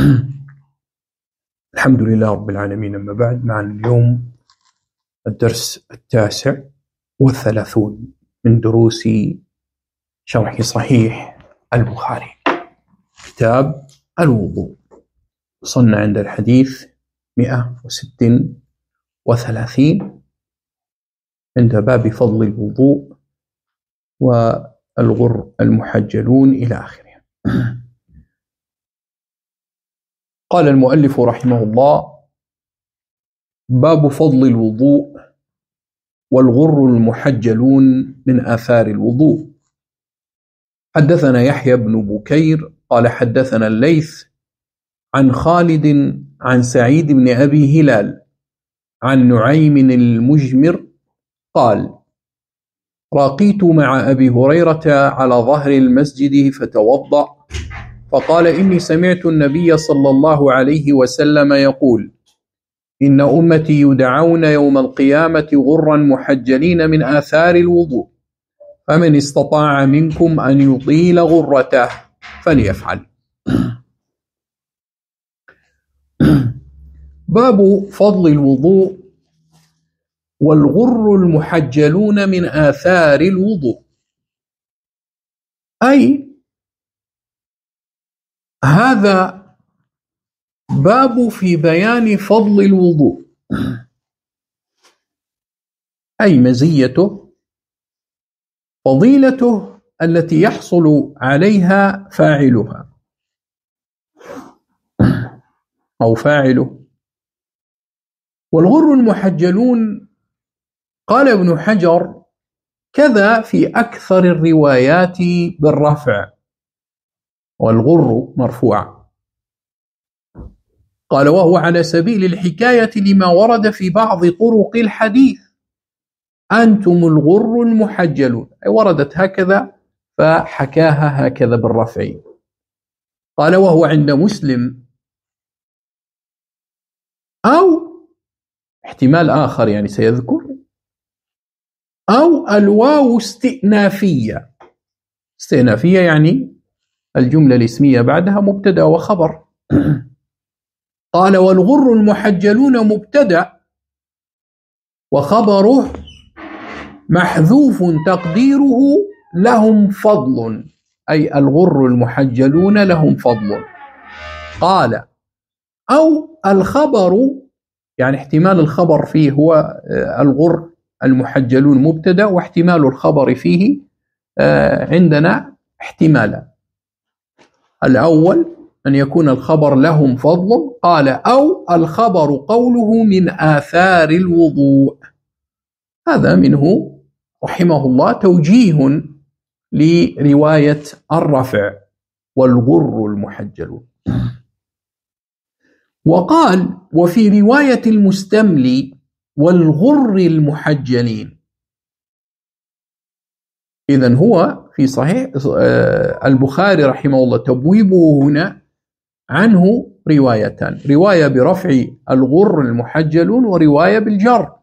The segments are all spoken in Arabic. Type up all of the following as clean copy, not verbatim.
الحمد لله رب العالمين. أما بعد، معنا اليوم الدرس 39 من دروس شرح صحيح البخاري، كتاب الوضوء. وصلنا عند الحديث 136 عند باب فضل الوضوء والغر المحجلون إلى آخره. قال المؤلف رحمه الله: باب فضل الوضوء والغر المحجلون من آثار الوضوء. حدثنا يحيى بن بكير قال حدثنا الليث عن خالد عن سعيد بن أبي هلال عن نعيم المجمر قال: راقيت مع أبي هريرة على ظهر المسجد فتوضأ، فقال: إني سمعت النبي صلى الله عليه وسلم يقول: إن أمتي يدعون يوم القيامة غرا محجلين من آثار الوضوء، فمن استطاع منكم أن يطيل غرته فليفعل. باب فضل الوضوء والغر المحجلون من آثار الوضوء، أي هذا باب في بيان فضل الوضوء، أي مزيته، فضيلته التي يحصل عليها فاعلها أو فاعله. والغر المحجلون قال ابن حجر كذا في أكثر الروايات بالرفع، والغر مرفوع. قال: وهو على سبيل الحكاية لما ورد في بعض طرق الحديث: أنتم الغر المحجلون، أي وردت هكذا فحكاها هكذا بالرفع. قال: وهو عند مسلم، أو احتمال آخر يعني سيذكر، أو الواو استئنافية. استئنافية يعني الجملة الاسمية بعدها مبتدأ وخبر. قال: والغر المحجلون مبتدأ وخبره محذوف تقديره لهم فضل، أي الغر المحجلون لهم فضل. قال: أو الخبر، يعني احتمال الخبر فيه هو الغر المحجلون مبتدأ، واحتمال الخبر فيه عندنا احتمالا. الأول أن يكون الخبر لهم فضل، قال: أو الخبر قوله من آثار الوضوء. هذا منه رحمه الله توجيه لرواية الرفع والغر المحجلون. وقال: وفي رواية المستملي والغر المحجلين. إذن هو في صحيح البخاري رحمه الله تبويبه هنا عنه روايتان: رواية برفع الغر المحجلون ورواية بالجر.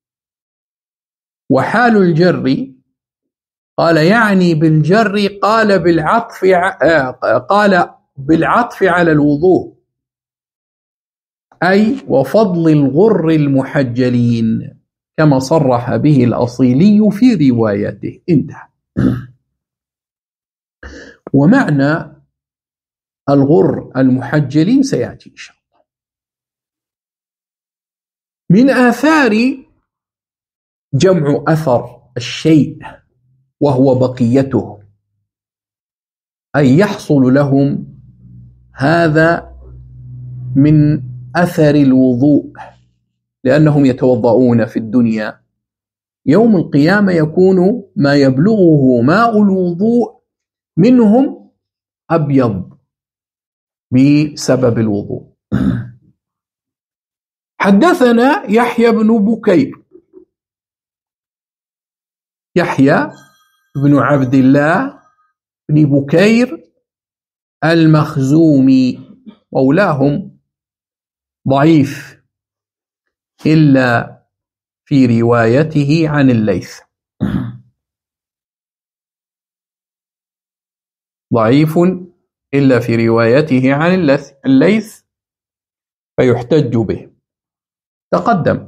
وحال الجر قال يعني بالجر قال بالعطف على الوضوء، أي وفضل الغر المحجلين كما صرح به الأصيلي في روايته. انتهى. ومعنى الغر المحجلين سيأتي إن شاء الله. من آثار جمع أثر الشيء وهو بقيته، أي يحصل لهم هذا من أثر الوضوء، لأنهم يتوضؤون في الدنيا، يوم القيامة يكون ما يبلغه ماء الوضوء منهم أبيض بسبب الوضوء. حدثنا يحيى بن بكير، يحيى بن عبد الله بن بكير المخزومي، مولاهم، ضعيف إلا في روايته عن الليث، ضعيف إلا في روايته عن الليث فيحتج به. تقدم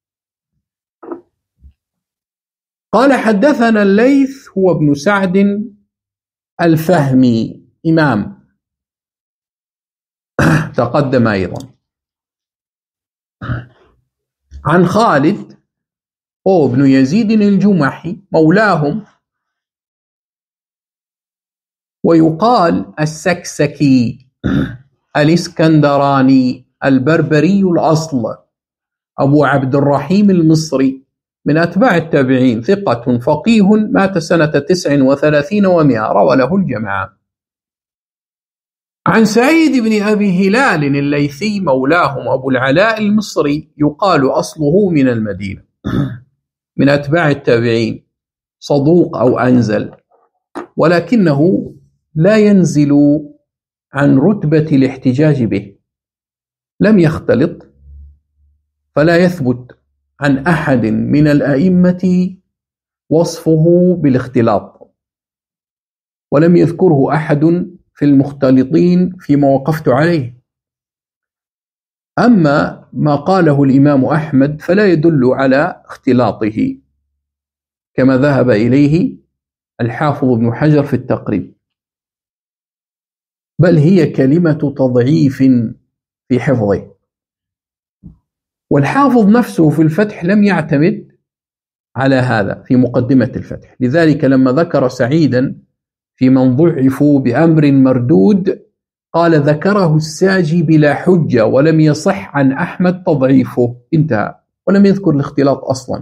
قال حدثنا الليث هو ابن سعد الفهمي إمام، تقدم أيضا، عن خالد هو ابن يزيد الجمحي مولاهم، ويقال السكسكي الإسكندراني البربري الأصل أبو عبد الرحيم المصري من أتباع التابعين، ثقة فقيه، مات سنة 39 و100، روى له الجماعة. عن سعيد بن أبي هلال الليثي مولاهم أبو العلاء المصري، يقال أصله من المدينة، من أتباع التابعين، صدوق أو أنزل، ولكنه لا ينزل عن رتبة الاحتجاج به، لم يختلط، فلا يثبت عن أحد من الأئمة وصفه بالاختلاط، ولم يذكره أحد في المختلطين فيما وقفت عليه. أما ما قاله الإمام أحمد فلا يدل على اختلاطه كما ذهب إليه الحافظ ابن حجر في التقريب، بل هي كلمة تضعيف في حفظه. والحافظ نفسه في الفتح لم يعتمد على هذا في مقدمة الفتح، لذلك لما ذكر سعيدا في من ضعفوا بأمر مردود قال ذكره الساجي بلا حجة ولم يصح عن أحمد تضعيفه، انتهى، ولم يذكر الاختلاط أصلا.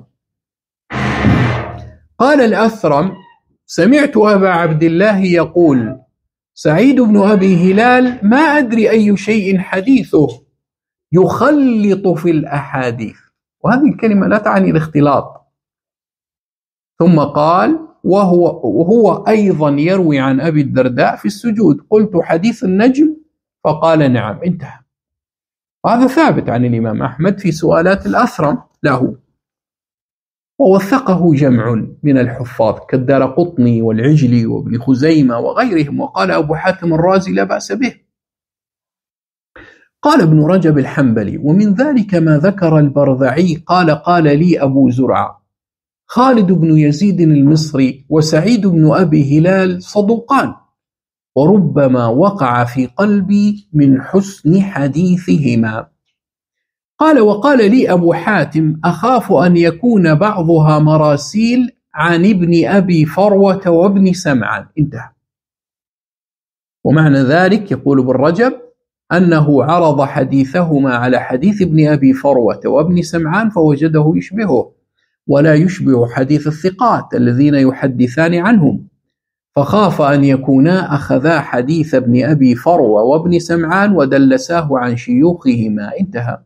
قال الأثرم سمعت أبا عبد الله يقول سعيد بن أبي هلال ما أدري أي شيء حديثه يخلط في الأحاديث، وهذه الكلمة لا تعني الاختلاط. ثم قال وهو أيضا يروي عن أبي الدرداء في السجود، قلت حديث النجم فقال نعم، انتهى. وهذا ثابت عن الإمام أحمد في سؤالات الأثرم له، ووثقه جمع من الحفاظ كالدارقطني والعجلي وابن خزيمة وغيرهم، وقال أبو حاتم الرازي لا بأس به. قال ابن رجب الحنبلي ومن ذلك ما ذكر البرذعي قال لي أبو زرعة خالد بن يزيد المصري وسعيد بن أبي هلال صدوقان، وربما وقع في قلبي من حسن حديثهما. قال وقال لي أبو حاتم أخاف أن يكون بعضها مراسيل عن ابن أبي فروة وابن سمعان، انتهى. ومعنى ذلك يقول ابن رجب أنه عرض حديثهما على حديث ابن أبي فروة وابن سمعان فوجده يشبهه ولا يشبه حديث الثقات الذين يحدثان عنهم، فخاف أن يكونا أخذا حديث ابن أبي فروة وابن سمعان ودلساه عن شيوخهما، انتهى.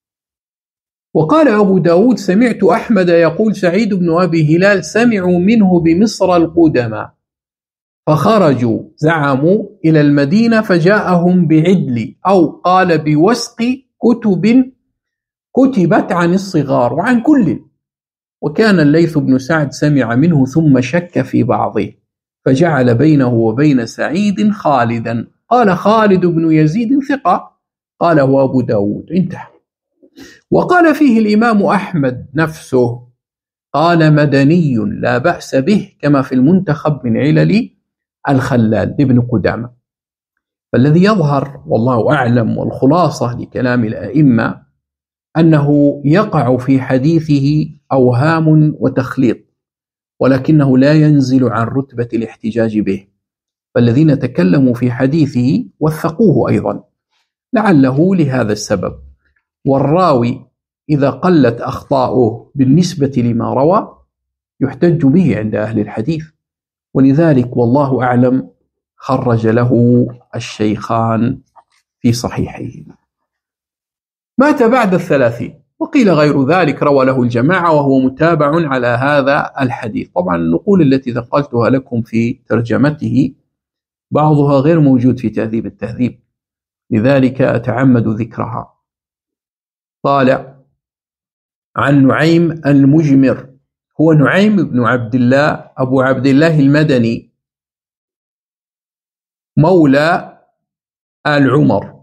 وقال أبو داود سمعت أحمد يقول سعيد بن أبي هلال سمعوا منه بمصر القدماء فخرجوا زعموا إلى المدينة فجاءهم بعدل أو قال بوسق كتب كتبت عن الصغار وعن كل، وكان الليث بن سعد سمع منه ثم شك في بعضه فجعل بينه وبين سعيد خالدا، قال خالد بن يزيد ثقة، قاله أبو داود، انتهى. وقال فيه الإمام أحمد نفسه قال مدني لا بأس به كما في المنتخب من علل الخلال ابن قدامة. فالذي يظهر والله أعلم والخلاصة لكلام الأئمة أنه يقع في حديثه أوهام وتخليط، ولكنه لا ينزل عن رتبة الاحتجاج به، فالذين تكلموا في حديثه وثقوه أيضا لعله لهذا السبب. والراوي إذا قلت أخطاؤه بالنسبة لما روى يحتج به عند أهل الحديث، ولذلك والله أعلم خرج له الشيخان في صحيحه. مات بعد 30، وقيل غير ذلك روى له الجماعة وهو متابع على هذا الحديث. طبعا النقول التي ذكرتها لكم في ترجمته بعضها غير موجود في تهذيب التهذيب، لذلك أتعمد ذكرها. قال عن نعيم المجمر، هو نعيم بن عبد الله أبو عبد الله المدني مولى آل عمر،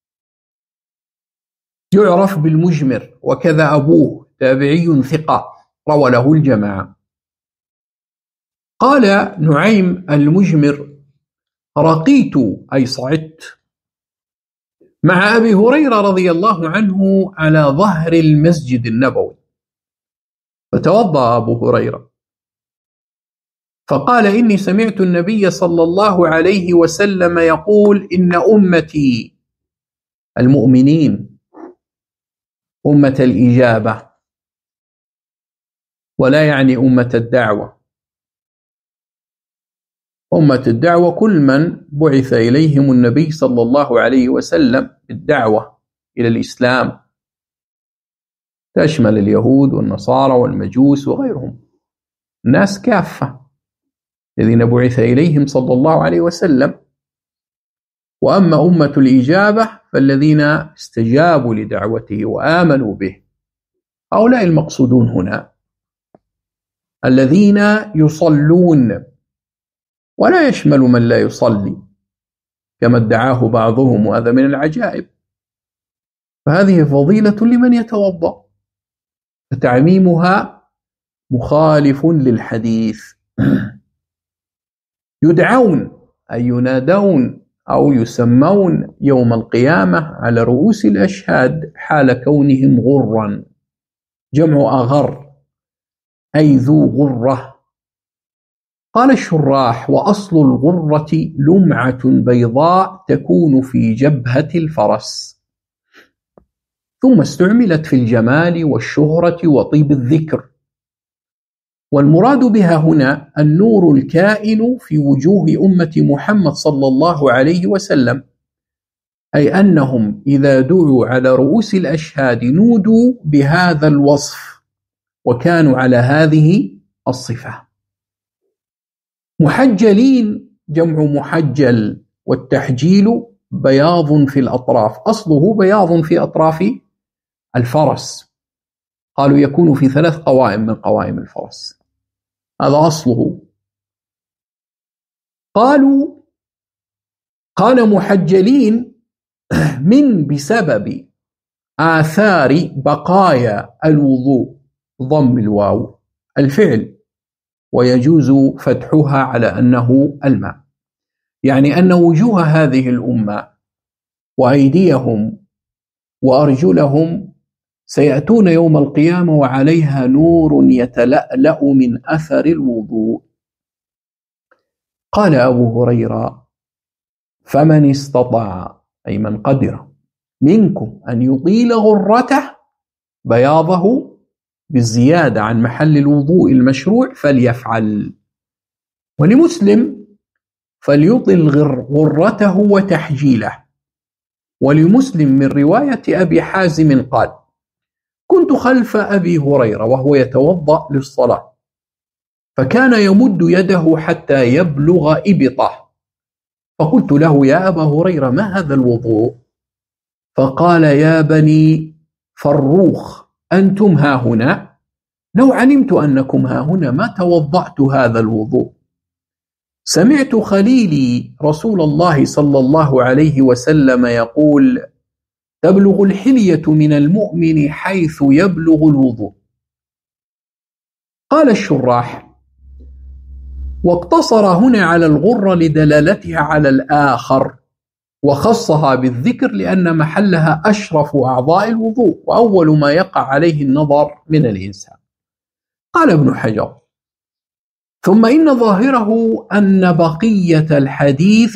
يعرف بالمجمر، وكذا أبوه تابعي ثقة روى له الجماعة. قال نعيم المجمر: رقيت أي صعدت مع أبي هريرة رضي الله عنه على ظهر المسجد النبوي، فتوضأ أبو هريرة فقال: إني سمعت النبي صلى الله عليه وسلم يقول: إن أمتي المؤمنين أمة الإجابة، ولا يعني أمة الدعوة. أمة الدعوة كل من بعث إليهم النبي صلى الله عليه وسلم بالدعوة إلى الإسلام، تشمل اليهود والنصارى والمجوس وغيرهم، الناس كافة الذين بعث إليهم صلى الله عليه وسلم. وأما أمة الإجابة فالذين استجابوا لدعوته وآمنوا به، هؤلاء المقصودون هنا، الذين يصلون، ولا يشمل من لا يصلي كما ادعاه بعضهم، وهذا من العجائب. فهذه فضيلة لمن يتوضأ، فتعميمها مخالف للحديث. يدعون أي ينادون أو يسمون يوم القيامة على رؤوس الأشهاد حال كونهم غرا، جمع أغر أي ذو غرة. قال الشراح: وأصل الغرة لمعة بيضاء تكون في جبهة الفرس، ثم استعملت في الجمال والشهرة وطيب الذكر. والمراد بها هنا النور الكائن في وجوه أمة محمد صلى الله عليه وسلم، أي أنهم إذا دعوا على رؤوس الأشهاد نودوا بهذا الوصف، وكانوا على هذه الصفة. محجلين جمع محجل، والتحجيل بياض في الأطراف، أصله بياض في أطراف الفرس، قالوا يكون في 3 قوائم من قوائم الفرس، هذا أصله. قال محجلين من بسبب آثار بقايا الوضوء، ضم الواو الفعل، ويجوز فتحها على أنه الماء، يعني أن وجوه هذه الأمة وأيديهم وأرجلهم سيأتون يوم القيامة وعليها نور يتلألأ من أثر الوضوء. قال أبو هريرة: فمن استطاع أي من قدر منكم أن يطيل غرته بياضه بالزيادة عن محل الوضوء المشروع فليفعل. ولمسلم: فليطل غرته وتحجيله. ولمسلم من رواية أبي حازم قال: كنت خلف أبي هريرة وهو يتوضأ للصلاة، فكان يمد يده حتى يبلغ إبطه، فقلت له: يا أبا هريرة ما هذا الوضوء؟ فقال: يا بني فروخ أنتم ها هنا، لو علمت أنكم ها هنا ما توضأت هذا الوضوء. سمعت خليلي رسول الله صلى الله عليه وسلم يقول: تبلغ الحلية من المؤمن حيث يبلغ الوضوء. قال الشراح: واقتصر هنا على الغرة لدلالتها على الآخر، وخصها بالذكر لأن محلها أشرف أعضاء الوضوء، وأول ما يقع عليه النظر من الإنسان. قال ابن حجر: ثم إن ظاهره أن بقية الحديث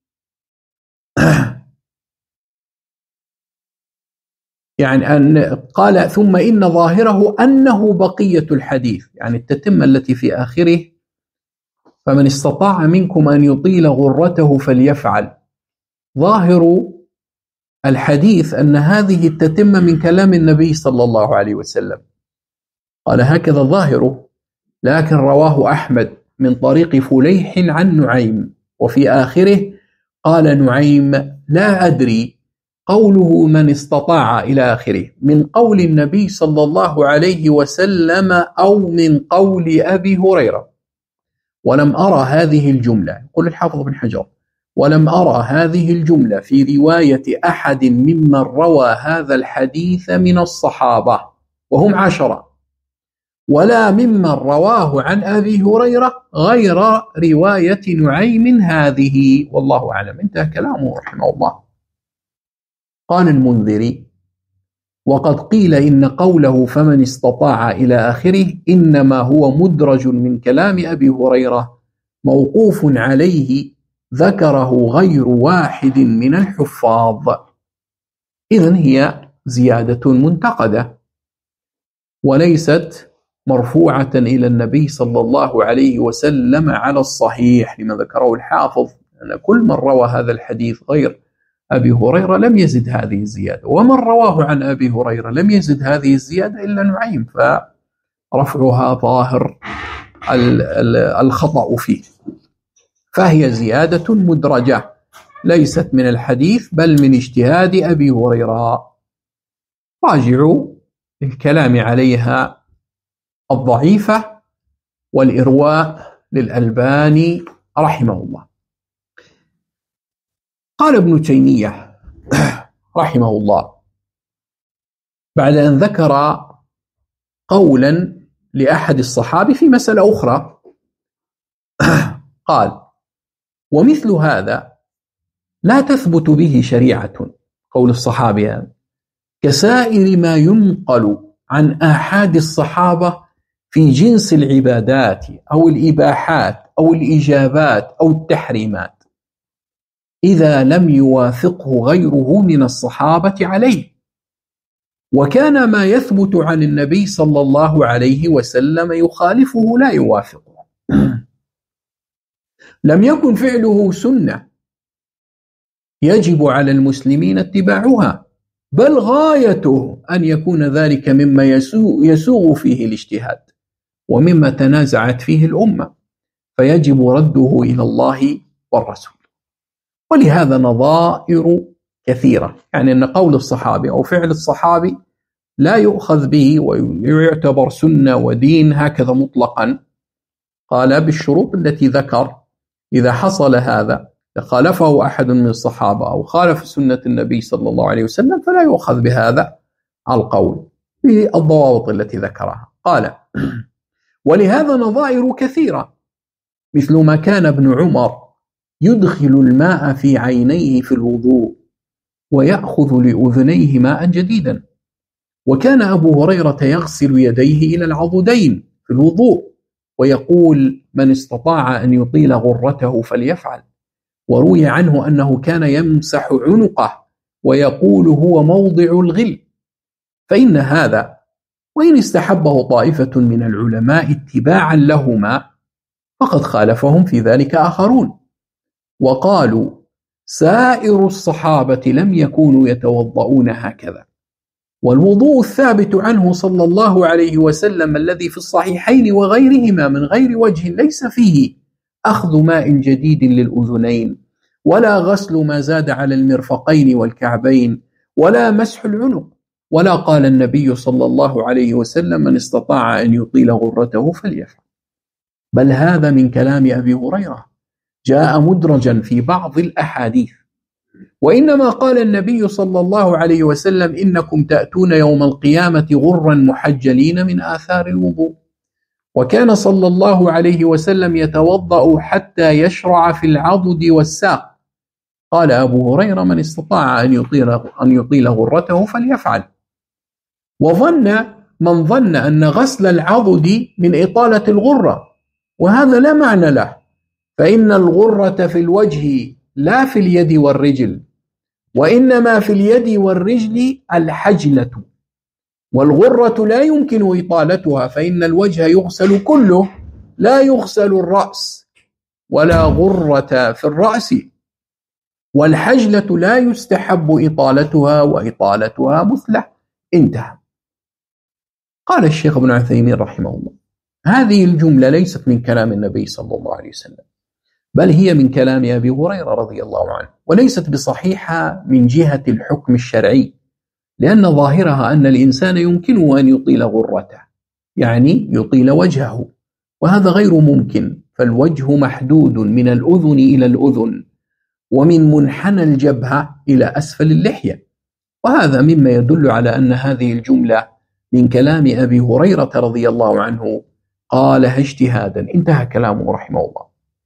قال: ثم إن ظاهره أنه بقية الحديث، يعني التتمة التي في آخره: فمن استطاع منكم أن يطيل غرته فليفعل. ظاهر الحديث أن هذه التتمة من كلام النبي صلى الله عليه وسلم، قال هكذا ظاهره، لكن رواه أحمد من طريق فليح عن نعيم، وفي آخره قال نعيم: لا أدري قوله من استطاع إلى آخره من قول النبي صلى الله عليه وسلم أو من قول أبي هريرة، ولم أرى هذه الجملة. يقول الحافظ بن حجر: ولم أرى هذه الجملة في رواية أحد ممن روى هذا الحديث من الصحابة وهم 10، ولا ممن رواه عن أبي هريرة غير رواية نعيم هذه، والله أعلم. انتهى كلامه رحمه الله. قال المنذري: وقد قيل إن قوله فمن استطاع إلى آخره إنما هو مدرج من كلام أبي هريرة موقوف عليه ذكره غير واحد من الحفاظ. إذن هي زيادة منتقدة وليست مرفوعة إلى النبي صلى الله عليه وسلم على الصحيح، لما ذكره الحافظ أن كل من روى هذا الحديث غير أبي هريرة لم يزد هذه الزيادة، ومن رواه عن أبي هريرة لم يزد هذه الزيادة إلا نعيم، فرفعها ظاهر الخطأ فيه، فهي زيادة مدرجة ليست من الحديث بل من اجتهاد أبي هريرة. راجعوا الكلام عليها الضعيفة والإرواء للألباني رحمه الله. قال ابن تيمية رحمه الله بعد أن ذكر قولا لأحد الصحابة في مسألة أخرى، قال: ومثل هذا لا تثبت به شريعة، قول الصحابي هذا، كسائر ما ينقل عن آحاد الصحابة في جنس العبادات أو الإباحات أو الإجابات أو التحريمات، إذا لم يوافقه غيره من الصحابة عليه، وكان ما يثبت عن النبي صلى الله عليه وسلم يخالفه لا يوافقه. لم يكن فعله سنة يجب على المسلمين اتباعها، بل غايته أن يكون ذلك مما يسوغ فيه الاجتهاد ومما تنازعت فيه الأمة، فيجب رده إلى الله والرسول. ولهذا نظائر كثيرة، يعني أن قول الصحابي أو فعل الصحابي لا يؤخذ به ويعتبر سنة ودين هكذا مطلقا. قال بالشروط التي ذكر: إذا حصل هذا خالفه أحد من الصحابة أو خالف سنة النبي صلى الله عليه وسلم فلا يؤخذ بهذا القول بالضوابط التي ذكرها. قال: ولهذا نظائر كثيرة، مثل ما كان ابن عمر يدخل الماء في عينيه في الوضوء ويأخذ لأذنيه ماء جديدا، وكان أبو هريرة يغسل يديه إلى العضدين في الوضوء ويقول: من استطاع أن يطيل غرته فليفعل. وروي عنه أنه كان يمسح عنقه ويقول: هو موضع الغل. فإن هذا وإن استحبه طائفة من العلماء اتباعا لهما فقد خالفهم في ذلك آخرون، وقالوا: سائر الصحابة لم يكونوا يتوضؤون هكذا. والوضوء الثابت عنه صلى الله عليه وسلم الذي في الصحيحين وغيرهما من غير وجه ليس فيه أخذ ماء جديد للأذنين، ولا غسل ما زاد على المرفقين والكعبين، ولا مسح العنق، ولا قال النبي صلى الله عليه وسلم: من استطاع أن يطيل غرته فليفعل. بل هذا من كلام أبي هريرة جاء مدرجا في بعض الأحاديث. وإنما قال النبي صلى الله عليه وسلم: إنكم تأتون يوم القيامة غرا محجلين من آثار الوضوء. وكان صلى الله عليه وسلم يتوضأ حتى يشرع في العضد والساق. قال أبو هريرة: من استطاع أن يطيل غرته فليفعل. وظن من ظن أن غسل العضد من إطالة الغرة، وهذا لا معنى له، فإن الغرة في الوجه لا في اليد والرجل، وإنما في اليد والرجل الحجلة، والغرة لا يمكن إطالتها، فإن الوجه يغسل كله لا يغسل الرأس، ولا غرة في الرأس، والحجلة لا يستحب إطالتها وإطالتها مثلة. انتهى. قال الشيخ ابن عثيمين رحمه الله: هذه الجملة ليست من كلام النبي صلى الله عليه وسلم، بل هي من كلام أبي هريرة رضي الله عنه، وليست بصحيحة من جهة الحكم الشرعي، لأن ظاهرها أن الإنسان يمكنه أن يطيل غرته، يعني يطيل وجهه، وهذا غير ممكن، فالوجه محدود من الأذن إلى الأذن، ومن منحنى الجبهة إلى أسفل اللحية. وهذا مما يدل على أن هذه الجملة من كلام أبي هريرة رضي الله عنه قالها اجتهادا. انتهى كلامه رحمه الله.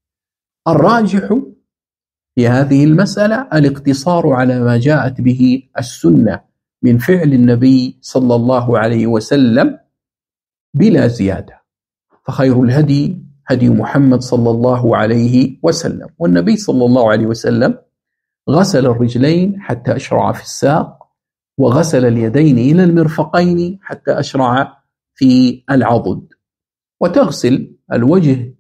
الراجح في هذه المسألة الاقتصار على ما جاءت به السنة من فعل النبي صلى الله عليه وسلم بلا زيادة، فخير الهدي هدي محمد صلى الله عليه وسلم. والنبي صلى الله عليه وسلم غسل الرجلين حتى أشرع في الساق، وغسل اليدين إلى المرفقين حتى أشرع في العضد. وتغسل الوجه،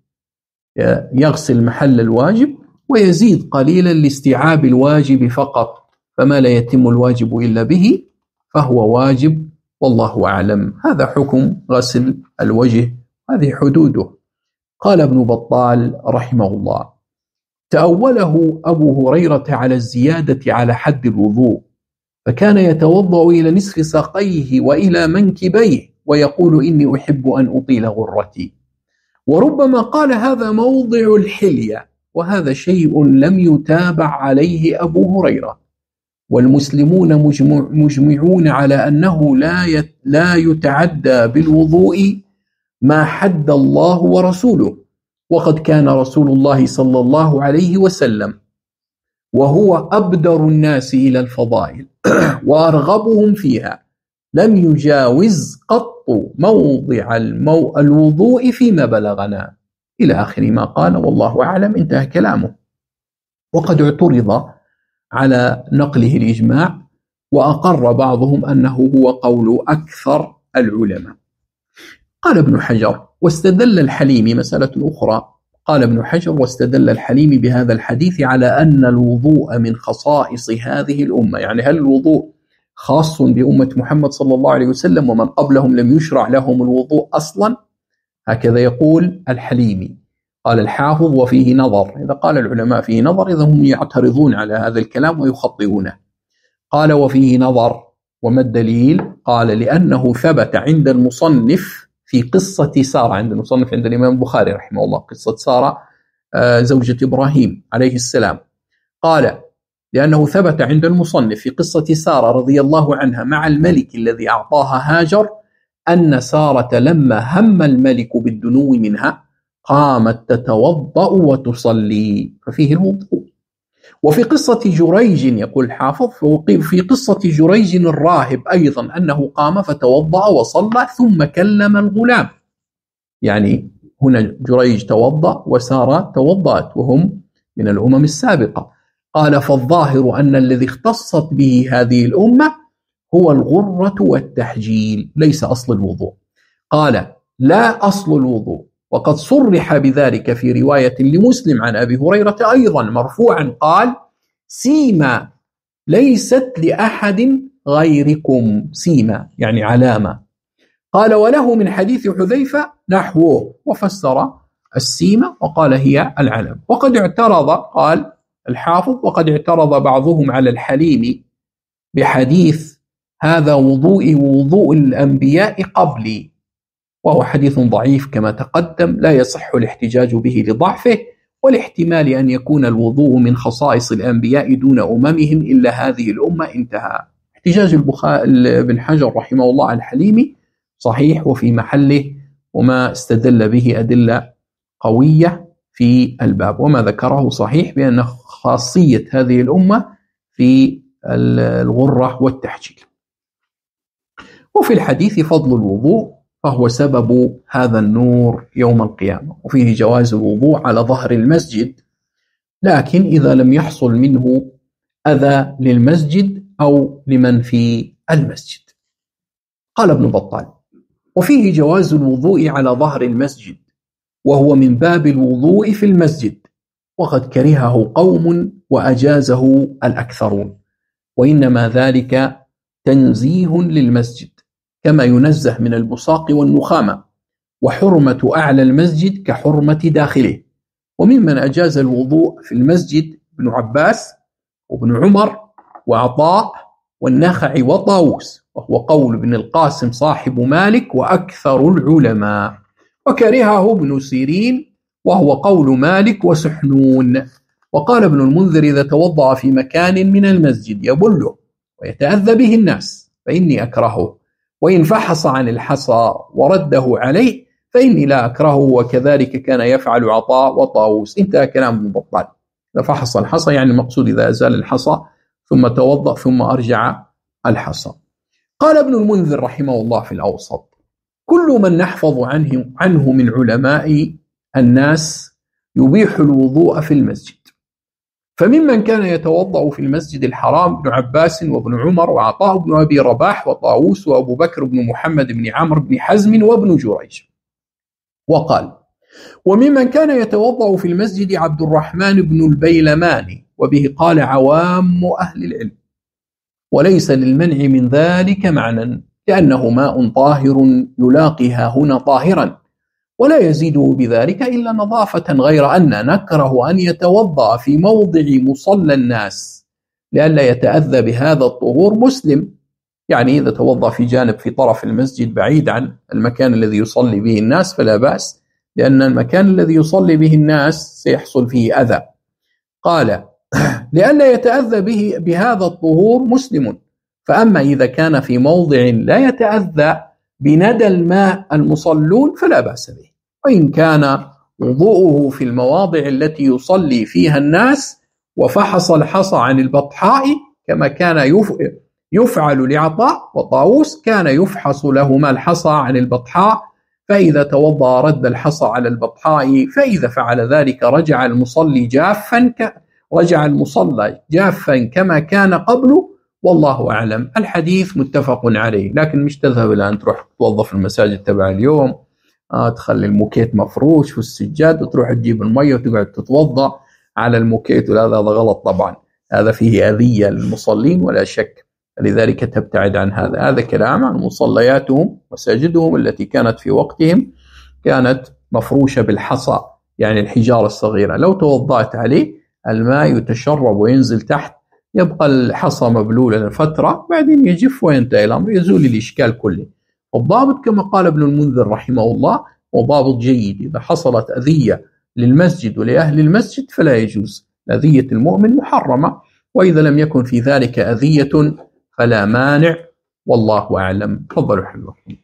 يغسل محل الواجب ويزيد قليلا لاستيعاب الواجب فقط، فما لا يتم الواجب إلا به فهو واجب، والله أعلم. هذا حكم غسل الوجه، هذه حدوده. قال ابن بطال رحمه الله: تأوله أبو هريرة على الزيادة على حد الوضوء، فكان يتوضأ إلى نصف ساقيه وإلى منكبيه ويقول: إني أحب أن أطيل غرتي. وربما قال هذا موضع الحلية، وهذا شيء لم يتابع عليه أبو هريرة، والمسلمون مجمعون على أنه لا يتعدى بالوضوء ما حد الله ورسوله. وقد كان رسول الله صلى الله عليه وسلم وهو أبدر الناس إلى الفضائل وأرغبهم فيها لم يجاوز قط موضع الوضوء فيما بلغنا، إلى آخر ما قال، والله أعلم. انتهى كلامه. وقد اعترض على نقله الإجماع، وأقر بعضهم أنه هو قول أكثر العلماء. قال ابن حجر: واستدل الحليمي، مسألة أخرى، قال ابن حجر: واستدل الحليمي بهذا الحديث على أن الوضوء من خصائص هذه الأمة. يعني هل الوضوء خاص بأمة محمد صلى الله عليه وسلم ومن قبلهم لم يشرع لهم الوضوء أصلا؟ هكذا يقول الحليمي. قال الحافظ: وفيه نظر. إذا قال العلماء فيه نظر، إذا هم يعترضون على هذا الكلام ويخطئونه. قال: وفيه نظر. وما الدليل؟ قال: لأنه ثبت عند المصنف في قصة سارة، عند المصنف عند الإمام البخاري رحمه الله، قصة سارة زوجة إبراهيم عليه السلام. قال: لأنه ثبت عند المصنف في قصة سارة رضي الله عنها مع الملك الذي أعطاها هاجر أن سارة لما هم الملك بالدنو منها قامت تتوضأ وتصلي، ففيه الوضوء. وفي قصة جريج، يقول الحافظ، في قصة جريج الراهب أيضا أنه قام فتوضأ وصلى ثم كلم الغلام. يعني هنا جريج توضأ وسارة توضأت وهم من الأمم السابقة. قال: فالظاهر أن الذي اختصت به هذه الأمة هو الغرة والتحجيل، ليس أصل الوضوء. قال: لا أصل الوضوء. وقد صرح بذلك في رواية لمسلم عن أبي هريرة أيضا مرفوعا قال: سيما ليست لأحد غيركم، سيما يعني علامة. قال: وله من حديث حذيفة نحوه، وفسر السيما وقال هي العلم. وقد اعترض، قال الحافظ: وقد اعترض بعضهم على الحليم بحديث هذا وضوئي ووضوء الأنبياء قبلي، وهو حديث ضعيف كما تقدم، لا يصح الاحتجاج به لضعفه، والاحتمال أن يكون الوضوء من خصائص الأنبياء دون أممهم إلا هذه الأمة. انتهى. احتجاج ابن حجر رحمه الله على الحليمي صحيح وفي محله، وما استدل به أدلة قوية في الباب، وما ذكره صحيح بأن خاصية هذه الأمة في الغرة والتحجيل. وفي الحديث فضل الوضوء، فهو سبب هذا النور يوم القيامة. وفيه جواز الوضوء على ظهر المسجد، لكن إذا لم يحصل منه أذى للمسجد أو لمن في المسجد. قال ابن بطال: وفيه جواز الوضوء على ظهر المسجد، وهو من باب الوضوء في المسجد، وقد كرهه قوم وأجازه الأكثرون، وإنما ذلك تنزيه للمسجد كما ينزه من البصاق والنخامة، وحرمة أعلى المسجد كحرمة داخله. وممن أجاز الوضوء في المسجد ابن عباس وابن عمر وعطاء والنخعي وطاووس، وهو قول ابن القاسم صاحب مالك وأكثر العلماء. وكرهه ابن سيرين وهو قول مالك وسحنون. وقال ابن المنذر: إذا توضأ في مكان من المسجد يبله ويتأذى به الناس فإني أكرهه، وإن فحص عن الحصى ورده عليه فإني لا أكرهه، وكذلك كان يفعل عطاء وطاووس. انتهى كلام ابن بطال. إذا فحص الحصى يعني المقصود إذا أزال الحصى ثم توضأ ثم أرجع الحصى. قال ابن المنذر رحمه الله في الأوسط: كل من نحفظ عنه من علماء الناس يبيح الوضوء في المسجد، فممن كان يتوضأ في المسجد الحرام ابن عباس وابن عمر وعطاء بن أبي رباح وطاووس وأبو بكر بن محمد بن عمرو بن حزم وابن جريج. وقال: وممن كان يتوضأ في المسجد عبد الرحمن بن البيلماني، وبه قال عوام أهل العلم، وليس للمنع من ذلك معنى، لأنه ماء طاهر يلاقيها هنا طاهرا، ولا يزيده بذلك إلا نظافة، غير أن نكره أن يتوضأ في موضع مصلى الناس لئلا يتأذى بهذا الطهور مسلم. يعني إذا توضأ في جانب في طرف المسجد بعيد عن المكان الذي يصلي به الناس فلا بأس، لأن المكان الذي يصلي به الناس سيحصل فيه أذى. قال: لئلا يتأذى بهذا الطهور مسلم. فأما إذا كان في موضع لا يتأذى بندى الماء المصلون فلا بأس به، وإن كان وضوءه في المواضع التي يصلي فيها الناس وفحص الحصى عن البطحاء كما كان يفعل لعطاء وطاووس، كان يفحص لهما الحصى عن البطحاء، فإذا توضأ رد الحصى على البطحاء، فإذا فعل ذلك رجع المصلى جافا كما كان قبله، والله أعلم. الحديث متفق عليه، لكن مش تذهب الآن تروح توظف المساجد تبع اليوم، تخلي الموكيت مفروش في السجاد وتروح تجيب المية وتقعد تتوضأ على الموكيت، هذا غلط طبعا، هذا فيه أذية للمصلين ولا شك، لذلك تبتعد عن هذا. هذا كلام عن مصلياتهم مساجدهم التي كانت في وقتهم كانت مفروشة بالحصى، يعني الحجارة الصغيرة، لو توضأت عليه الماء يتشرب وينزل تحت، يبقى الحصى مبلولا لفترة بعدين يجف وينتهي الأمر، يزول الإشكال كله. والضابط كما قال ابن المنذر رحمه الله وضابط جيد: إذا حصلت أذية للمسجد ولأهل المسجد فلا يجوز، أذية المؤمن محرمة، وإذا لم يكن في ذلك أذية فلا مانع، والله أعلم. تفضلوا حلوكم.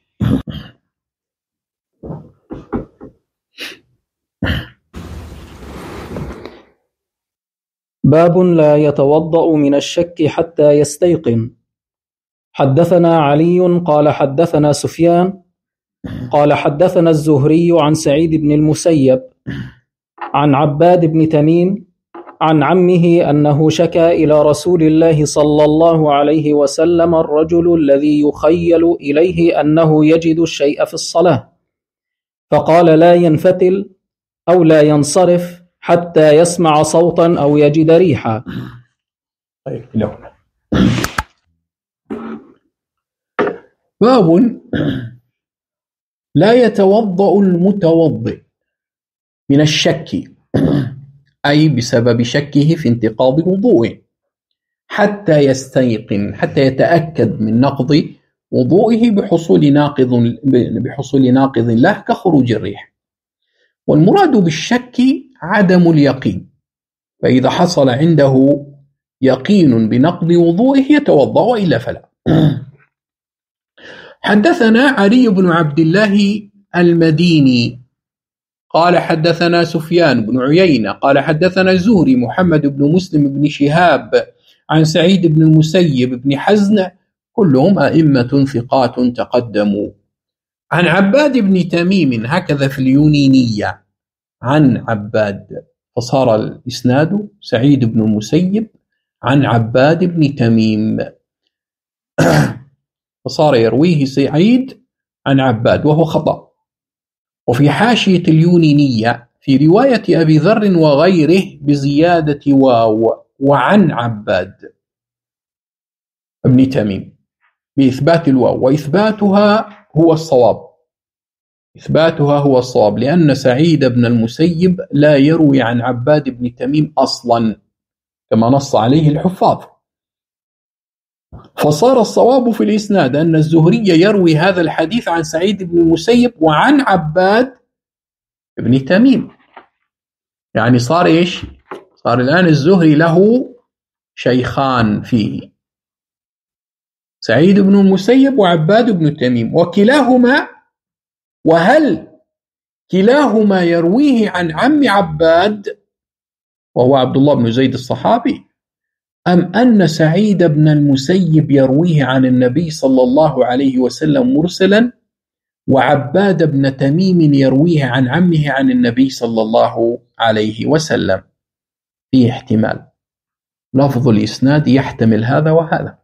باب لا يتوضأ من الشك حتى يستيقن. حدثنا علي قال حدثنا سفيان قال حدثنا الزهري عن سعيد بن المسيب عن عباد بن تميم عن عمه أنه شكى إلى رسول الله صلى الله عليه وسلم الرجل الذي يخيل إليه أنه يجد الشيء في الصلاة، فقال: لا ينفتل أو لا ينصرف حتى يسمع صوتا أو يجد ريحا. باب لا يتوضأ المتوضئ من الشك، أي بسبب شكه في انتقاض وضوءه، حتى يستيقن، حتى يتأكد من نقض وضوئه بحصول ناقض له كخروج الريح. والمراد بالشك عدم اليقين، فإذا حصل عنده يقين بنقض وضوئه يتوضأ وإلا فلا. حدثنا علي بن عبد الله المديني قال حدثنا سفيان بن عيينة قال حدثنا الزهري محمد بن مسلم بن شهاب عن سعيد بن المسيب بن حزن، كلهم أئمة ثقات تقدموا. عن عباد بن تميم، هكذا في اليونينية عن عباد، فصار الإسناد سعيد بن المسيب عن عباد بن تميم، فصار يرويه سعيد عن عباد وهو خطأ. وفي حاشية اليونينية في رواية أبي ذر وغيره بزيادة واو وعن عباد بن تميم بإثبات الواو، وإثباتها هو الصواب، إثباتها هو الصواب، لأن سعيد بن المسيب لا يروي عن عباد بن تميم أصلا كما نص عليه الحفاظ، فصار الصواب في الإسناد أن الزهري يروي هذا الحديث عن سعيد بن المسيب وعن عباد بن تميم، يعني صار إيش؟ صار الآن الزهري له شيخان فيه، سعيد بن المسيب وعباد بن تميم، وهل كلاهما يرويه عن عم عباد وهو عبد الله بن زيد الصحابي، أم أن سعيد بن المسيب يرويه عن النبي صلى الله عليه وسلم مرسلا، وعباد بن تميم يرويه عن عمه عن النبي صلى الله عليه وسلم؟ فيه احتمال، لفظ الإسناد يحتمل هذا وهذا،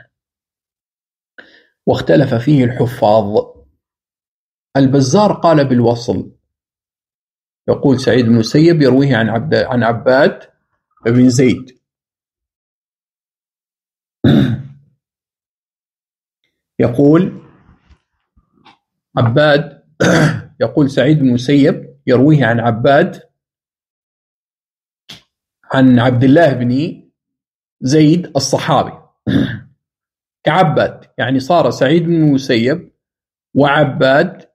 واختلف فيه الحفاظ. البزار قال بالوصل، يقول سعيد بن المسيب يرويه عن عباد بن زيد، يقول عباد يقول سعيد بن المسيب يرويه عن عباد عن عبد الله بن زيد الصحابي كعباد، يعني صار سعيد بن المسيب وعباد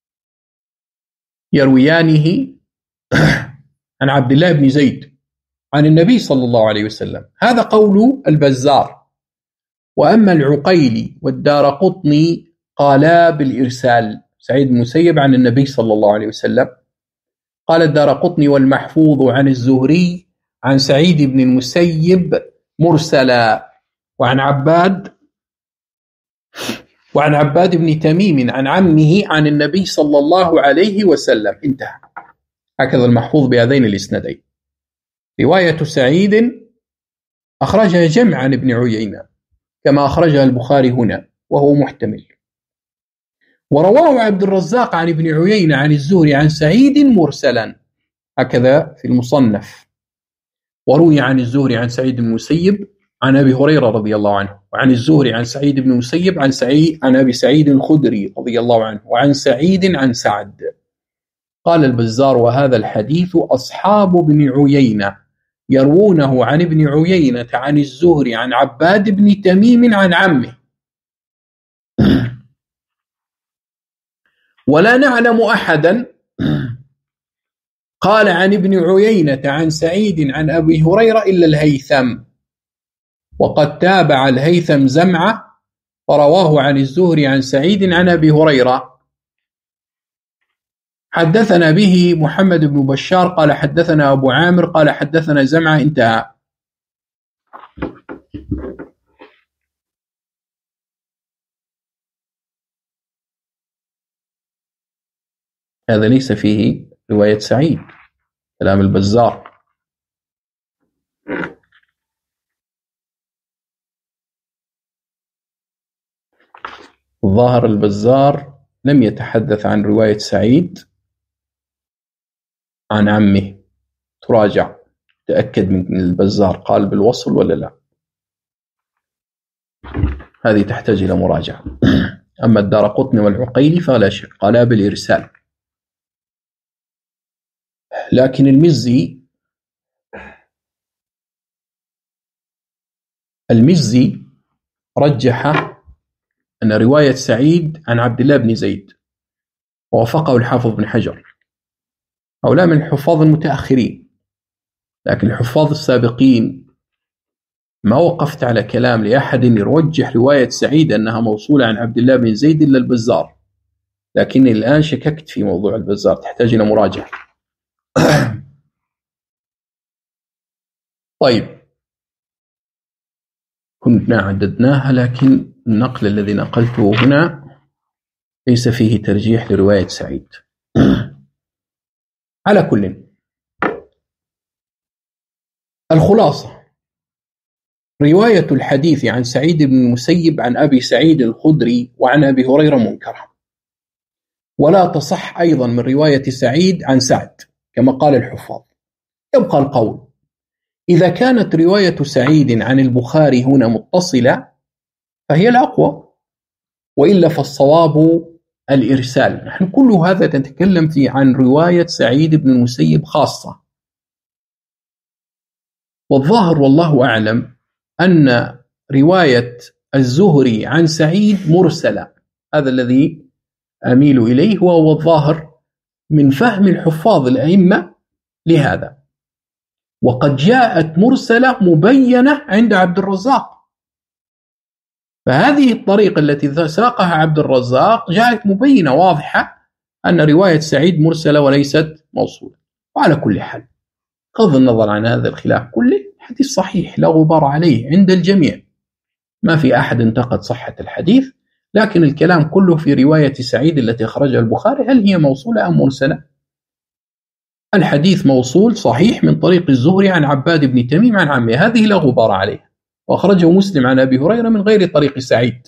يرويانه عن عبد الله بن زيد عن النبي صلى الله عليه وسلم. هذا قول البزار. وأما العقيلي والدارقطني قالا بالإرسال، سعيد بن المسيب عن النبي صلى الله عليه وسلم. قال الدارقطني والمحفوظ عن الزهري عن سعيد بن المسيب مرسلا، وعن عباد بن تميم عن عمه عن النبي صلى الله عليه وسلم. انتهى. هكذا المحفوظ بهذين الإسنادين. رواية سعيد أخرجها جمع عن ابن عيينة كما أخرجها البخاري هنا وهو محتمل، ورواه عبد الرزاق عن ابن عيينة عن الزهري عن سعيد مرسلا، هكذا في المصنف. وروي عن الزهري عن سعيد بن المسيب عن أبي هريرة رضي الله عنه، وعن الزهري عن سعيد بن المسيب عن أبي سعيد الخدري رضي الله عنه، وعن سعيد عن سعد. قال البزار: وهذا الحديث أصحاب بن عيينة يروونه عن ابن عيينة عن الزهري عن عباد بن تميم عن عمه، ولا نعلم أحدا قال عن ابن عيينة عن سعيد عن أبي هريرة إلا الهيثم، وقد تابع الهيثم زمعة فرواه عن الزهري عن سعيد عن أبي هريرة. حدثنا به محمد بن بشار قال حدثنا أبو عامر قال حدثنا زمعة. انتهى. هذا ليس فيه رواية سعيد، كلام البزار. ظاهر البزار لم يتحدث عن رواية سعيد عن عمه. تراجع تأكد من البزار قال بالوصل ولا لا، هذه تحتاج إلى مراجعة. أما الدارقطني والعقيلي فلا شك قالا بالإرسال. لكن المزي رجح أن رواية سعيد عن عبد الله بن زيد، ووافقه الحافظ بن حجر. هؤلاء من الحفاظ المتأخرين، لكن الحفاظ السابقين ما وقفت على كلام لأحد يرجح رواية سعيد أنها موصولة عن عبد الله بن زيد إلا البزار، لكني الآن شككت في موضوع البزار، تحتاج إلى مراجعة. طيب، كنا عددناها، لكن النقل الذي نقلته هنا ليس فيه ترجيح لرواية سعيد. على كل، الخلاصة: رواية الحديث عن سعيد بن المسيب عن أبي سعيد الخدري وعن أبي هريرة منكرة، ولا تصح أيضا من رواية سعيد عن سعد كما قال الحفاظ. يبقى القول: إذا كانت رواية سعيد عن البخاري هنا متصلة فهي الأقوى، وإلا فالصواب الإرسال. نحن كل هذا نتكلم فيه عن رواية سعيد بن المسيب خاصة، والظاهر والله أعلم أن رواية الزهري عن سعيد مرسلة. هذا الذي أميل إليه، وهو الظاهر من فهم الحفاظ الأئمة لهذا. وقد جاءت مرسلة مبينة عند عبد الرزاق. فهذه الطريقة التي ساقها عبد الرزاق جاءت مبينة واضحة أن رواية سعيد مرسلة وليست موصولة. وعلى كل حال بغض النظر عن هذا الخلاف كله، حديث صحيح لا غبار عليه عند الجميع، ما في أحد انتقد صحة الحديث، لكن الكلام كله في رواية سعيد التي أخرجها البخاري، هل هي موصولة أم مرسلة؟ الحديث موصول صحيح من طريق الزهري عن عباد بن تميم عن عمه، هذه لا غبار عليه، وأخرجه مسلم عن أبي هريرة من غير طريق سعيد.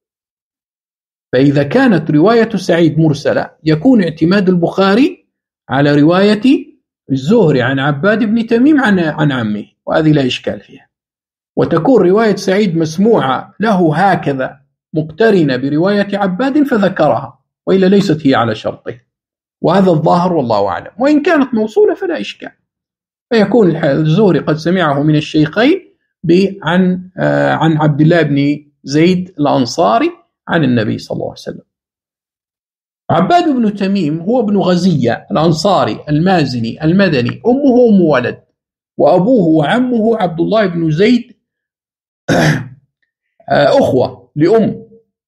فإذا كانت رواية سعيد مرسلة يكون اعتماد البخاري على رواية الزهري عن عباد بن تميم عن عمه، وهذه لا إشكال فيها. وتكون رواية سعيد مسموعة له هكذا مقترنة برواية عباد فذكرها، وإلا ليست هي على شرطه، وهذا الظاهر والله أعلم. وإن كانت موصولة فلا إشكال، فيكون الزهري قد سمعه من الشيخين عن عبد الله بن زيد الأنصاري عن النبي صلى الله عليه وسلم. عباد بن تميم هو ابن غزية الأنصاري المازني المدني، أمه أم ولد، وأبوه وعمه عبد الله بن زيد أخوة لأم،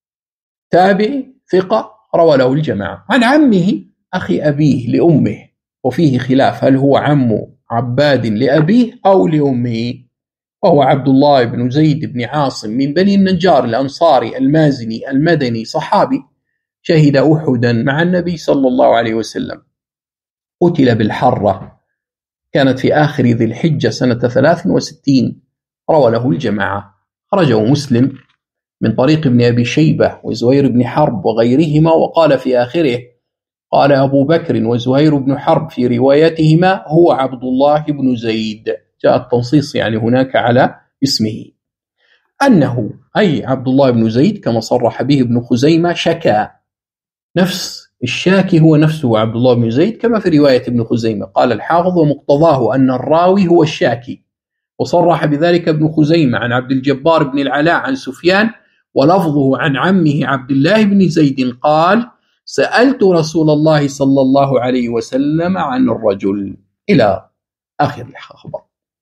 تابعي ثقة روى له الجماعة، عن عمه أخي أبيه لأمه، وفيه خلاف هل هو عم عباد لأبيه أو لأمه، وهو عبد الله بن زيد بن عاصم من بني النجار الأنصاري المازني المدني، صحابي شهد أحدا مع النبي صلى الله عليه وسلم، قتل بالحرة، كانت في آخر ذي الحجة سنة 63، روى له الجماعة، خرجه مسلم من طريق ابن أبي شيبة وزهير بن حرب وغيرهما، وقال في آخره قال أبو بكر وزهير بن حرب في روايتهما هو عبد الله بن زيد، جاء التنصيص يعني هناك على اسمه، أنه أي عبد الله بن زيد كما صرح به ابن خزيمة شكا، نفس الشاكي هو نفسه عبد الله بن زيد كما في رواية ابن خزيمة، قال الحافظ ومقتضاه أن الراوي هو الشاكي، وصرح بذلك ابن خزيمة عن عبد الجبار بن العلاء عن سفيان، ولفظه عن عمه عبد الله بن زيد قال سألت رسول الله صلى الله عليه وسلم عن الرجل، إلى آخر الخبر،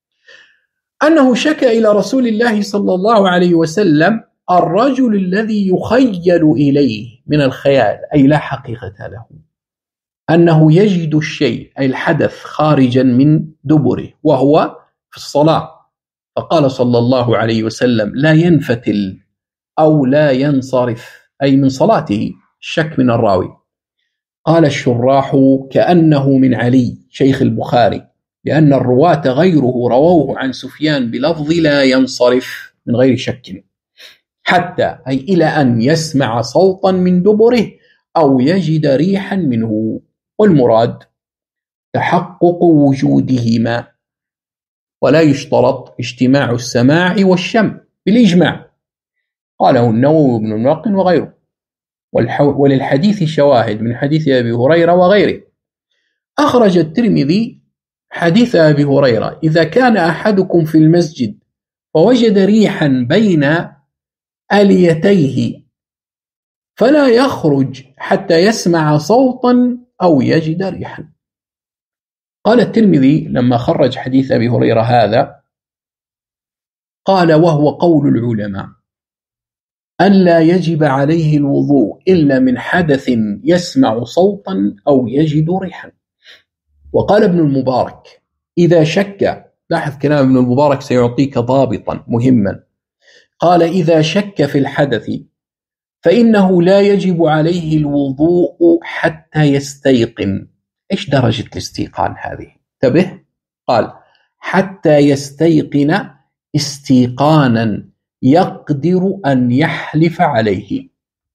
أنه شكى إلى رسول الله صلى الله عليه وسلم الرجل الذي يخيل إليه من الخيال، أي لا حقيقة له، أنه يجد الشيء أي الحدث خارجا من دبره وهو في الصلاة، فقال صلى الله عليه وسلم لا ينفتل أو لا ينصرف، أي من صلاته، الشك من الراوي. قال الشراح كأنه من علي شيخ البخاري، لأن الرواة غيره رووه عن سفيان بلفظ لا ينصرف من غير شك، حتى أي إلى أن يسمع صوتا من دبره أو يجد ريحا منه، والمراد تحقق وجودهما، ولا يشترط اجتماع السماع والشم بالإجماع، قاله النووي بن الملقن وغيره. وللحديث شواهد من حديث أبي هريرة وغيره. أخرج الترمذي حديث أبي هريرة إذا كان أحدكم في المسجد فوجد ريحا بين آليتيه فلا يخرج حتى يسمع صوتا أو يجد ريحا. قال الترمذي لما خرج حديث أبي هريرة هذا قال وهو قول العلماء ألا يجب عليه الوضوء إلا من حدث يسمع صوتا أو يجد ريحا. وقال ابن المبارك إذا شك، لاحظ كلام ابن المبارك سيعطيك ضابطا مهما، قال إذا شك في الحدث فإنه لا يجب عليه الوضوء حتى يستيقن. إيش درجة الاستيقان هذه؟ انتبه، قال حتى يستيقن استيقانا يقدر أن يحلف عليه.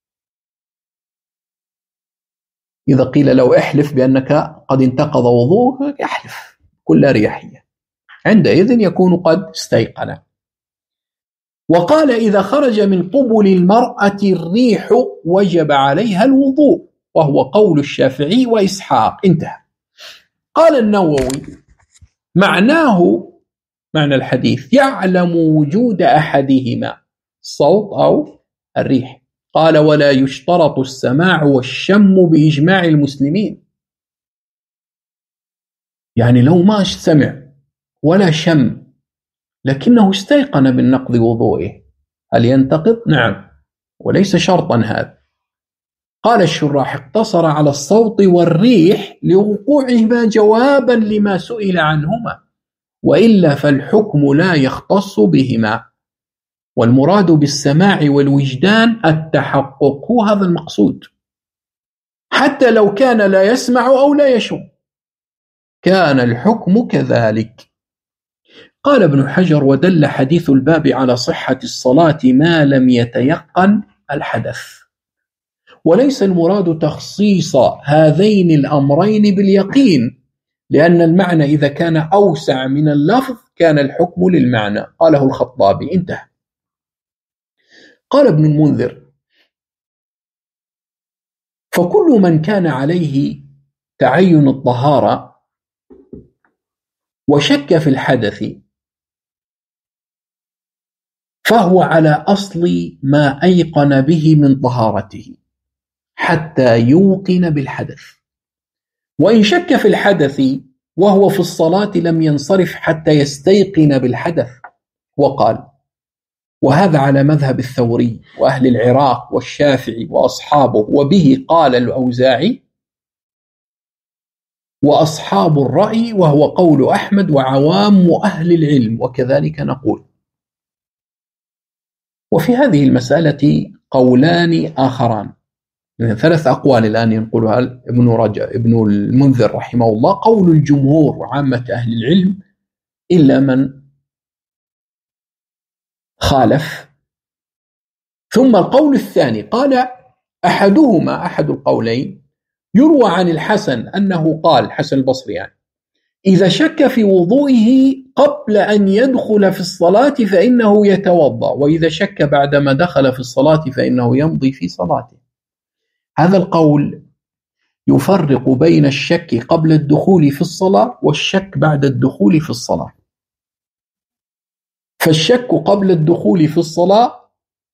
إذا قيل لو احلف بأنك قد انتقض وضوءك، احلف كل أريحية، عندئذ يكون قد استيقن. وقال إذا خرج من قبل المرأة الريح وجب عليها الوضوء، وهو قول الشافعي وإسحاق، انتهى. قال النووي معنى الحديث يعلم وجود أحدهما الصوت أو الريح، قال ولا يشترط السماع والشم بإجماع المسلمين، يعني لو ما سمع ولا شم، لكنه استيقن بالنقض وضوئه، هل ينتقض؟ نعم، وليس شرطا هذا. قال الشراح: اقتصر على الصوت والريح لوقوعهما جوابا لما سئل عنهما، وإلا فالحكم لا يختص بهما، والمراد بالسماع والوجدان التحقق، هو هذا المقصود، حتى لو كان لا يسمع أو لا يشم كان الحكم كذلك. قال ابن حجر: ودل حديث الباب على صحة الصلاة ما لم يتيقن الحدث، وليس المراد تخصيص هذين الأمرين باليقين، لأن المعنى إذا كان أوسع من اللفظ كان الحكم للمعنى. قاله الخطابي، انتهى. قال ابن المنذر: فكل من كان عليه تعين الطهارة وشك في الحدث فهو على أصل ما أيقن به من طهارته حتى يوقن بالحدث، وإن شك في الحدث وهو في الصلاة لم ينصرف حتى يستيقن بالحدث. وقال: وهذا على مذهب الثوري وأهل العراق والشافعي وأصحابه، وبه قال الأوزاعي وأصحاب الرأي، وهو قول أحمد وعوام أهل العلم، وكذلك نقول. وفي هذه المسألة قولان آخران، يعني 3 أقوال الآن ينقلها ابن المنذر رحمه الله. قول الجمهور وعامة أهل العلم إلا من خالف. ثم القول الثاني قال أحدهما، أحد القولين، يروى عن الحسن أنه قال، حسن البصري يعني: إذا شك في وضوئه قبل أن يدخل في الصلاة فإنه يتوضأ، وإذا شك بعدما دخل في الصلاة فإنه يمضي في صلاته. هذا القول يفرق بين الشك قبل الدخول في الصلاة والشك بعد الدخول في الصلاة. فالشك قبل الدخول في الصلاة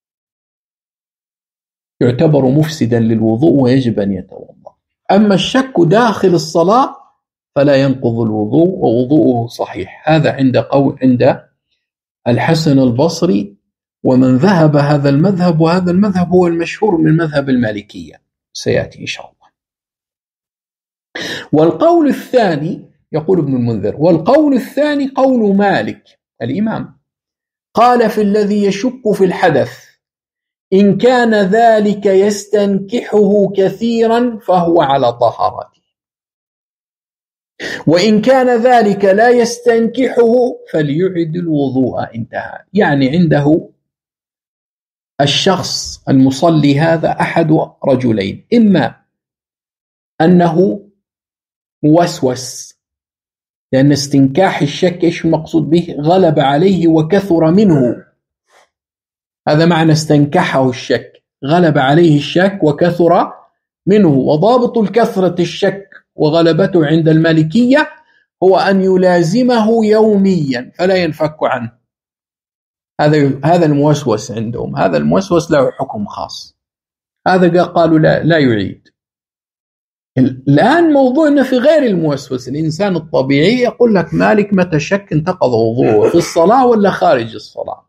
يعتبر مفسدا للوضوء ويجب أن يتوضأ، أما الشك داخل الصلاة فلا ينقض الوضوء ووضوءه صحيح. هذا عند الحسن البصري ومن ذهب هذا المذهب، وهذا المذهب هو المشهور من مذهب المالكية، سيأتي إن شاء الله. والقول الثاني، يقول ابن المنذر: والقول الثاني قول مالك الإمام، قال: في الذي يشك في الحدث إن كان ذلك يستنكحه كثيرا فهو على طهارته، وإن كان ذلك لا يستنكحه فليعد الوضوء. انتهى. يعني عنده الشخص المصلي هذا أحد رجلين: إما أنه موسوس، لأن استنكاح الشك إيش المقصود به؟ غلب عليه وكثر منه، هذا معنى استنكحه الشك، غلب عليه الشك وكثر منه. وضابط الكثرة الشك وغلبته عند المالكية هو أن يلازمه يوميا فلا ينفك عنه. هذا الموسوس عندهم، هذا الموسوس له حكم خاص، هذا قالوا لا يعيد. الآن موضوعنا في غير الموسوس، الإنسان الطبيعي. يقول لك مالك: متى شك انتقض وضوءه، في الصلاة ولا خارج الصلاة؟